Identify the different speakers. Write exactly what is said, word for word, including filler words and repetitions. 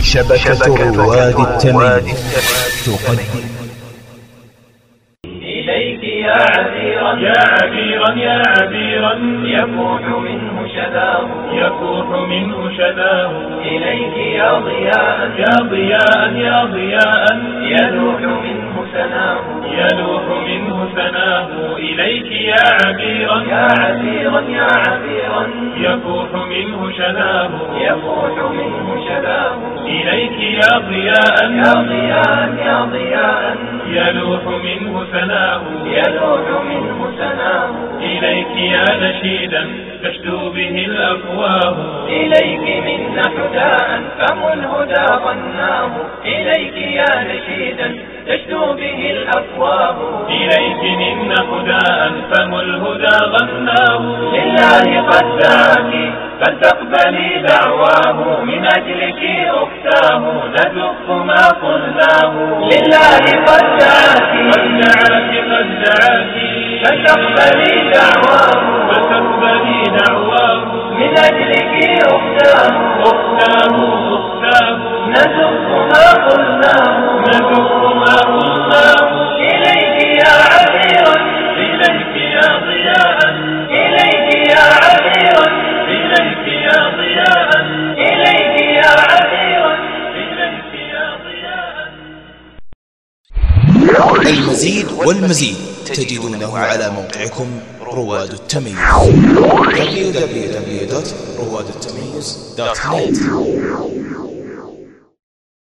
Speaker 1: شبكة رواد التمييز تقدم
Speaker 2: إليك يا عبيرا يا عبيرا يا عبيرا يفوح منه شذاه يفوح منه شذاه إليك يا ضياء يا ضياء يا ضياء يلوح منه سناه يلوح منه سناه إليك يا عبيرا يا عبيرا يا عبيرا يفوح منه شذاه يفوح منه شذاه إليك يا ضياء يا ضياء يا ضياء يلوح منه سناه يلوح منه سناه إليك يا نشيدا تشدو به الأفواه إليك منا حداء فم الهدى ظناه إليك يا نشيدا تشدو به الأفواه إليك منا حداء فم الهدى ظناه لله قد دعاك فلتقبلي دعواه من أجلك أختاه ندق ما قلناه لله قد دعاك قد دعاك قد دعاك فلتقبلي دعواه فلتقبلي دعواه من أجلك أختاه أختاه أختاه ندق ما قلناه ندق ما قلناه إليك يا عبيرا إليك يا ضياء إليك يا عبيرا إليك يا ضياء إليك يا عبيرا إليك يا ضياء.
Speaker 1: المزيد والمزيد تجدونه على موقعكم رواد التمييز دبليو دبليو دبليو دوت رواد التمييز دوت نت.